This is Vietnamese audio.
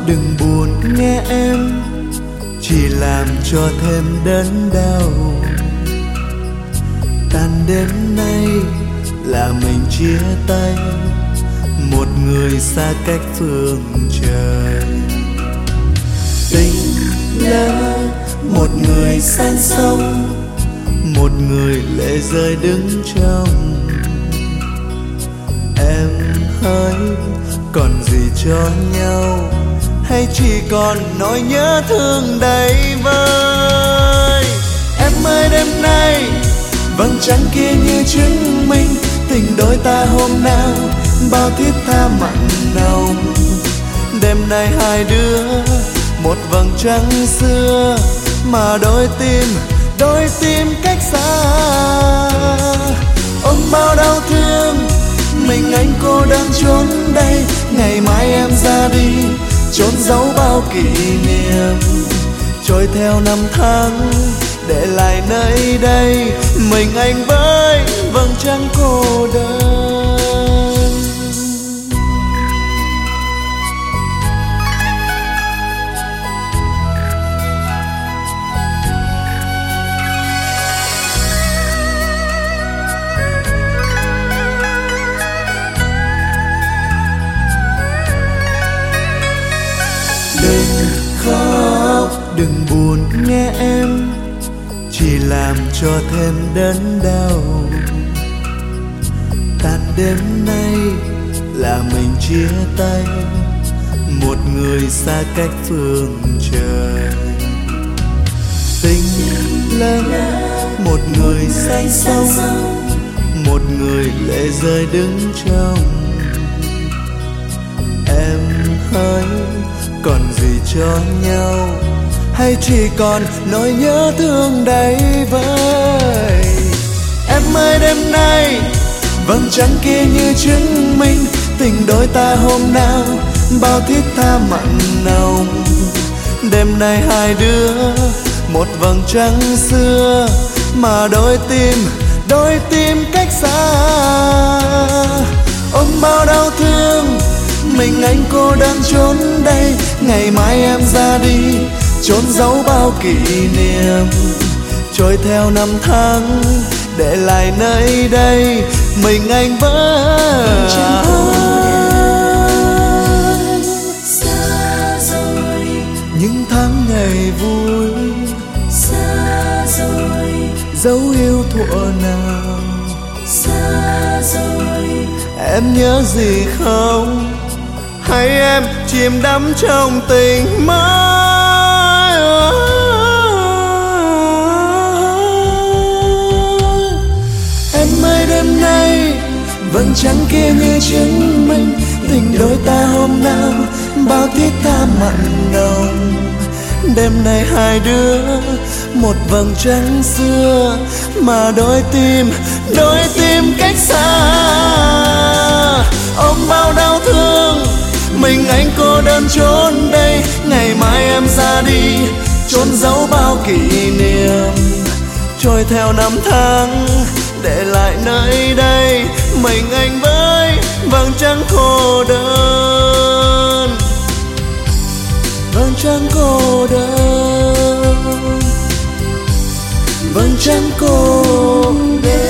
đừng buồn nghe em, chỉ làm cho thêm đớn đau. Tan đêm nay là mình chia tay, một người xa cách phương trời. Tình lỡ một người sang sông, một người lệ rơi đứng trong. Em hỡi còn gì cho nhau, hay chỉ còn nỗi nhớ thương đầy vơi. Em ơi đêm nay vầng trăng kia như chứng minh tình đôi ta hôm nào bao thiết tha mặn nồng. Đêm nay hai đứa một vầng trăng xưa, mà đôi tim cách xa. Ôm bao đau thương mình anh cô đơn trốn đây, ngày mai em ra đi trốn giấu bao kỷ niệm. Trôi theo năm tháng để lại nơi đây, mình anh với vầng trăng cô đơn. Đừng khóc, đừng buồn nghe em, chỉ làm cho thêm đớn đau. Tan đêm nay là mình chia tay, một người xa cách phương trời. Tình lỡ một người say sông, một người lệ rơi đứng trong. Em hỡi còn gì cho nhau, hay chỉ còn nỗi nhớ thương đầy vơi. Em ơi đêm nay vầng trăng kia như chứng minh tình đôi ta hôm nào bao thiết tha mặn nồng. Đêm nay hai đứa một vầng trăng xưa, mà đôi tim cách xa. Ôm bao đau thương mình anh cô đơn trốn đây, ngày mai em ra đi trốn giấu bao kỷ niệm. Trôi theo năm tháng để lại nơi đây, mình anh vẫn xa rồi. Những tháng ngày vui Xa rồi. dấu yêu thuở nào. Xa rồi. Em nhớ gì không, hay em chìm đắm trong tình mới. Em ơi đêm nay vầng trăng kia như chứng minh tình đôi ta hôm nào bao thiết tha mặn nồng. Đêm nay hai đứa một vầng trăng xưa, mà đôi tim cách xa. Ôm bao đau thương mình anh cô đơn trốn đây, ngày mai em ra đi trốn giấu bao kỷ niệm. Trôi theo năm tháng để lại nơi đây, mình anh với vầng trăng cô đơn. Vầng trăng cô đơn, vầng trăng cô đơn.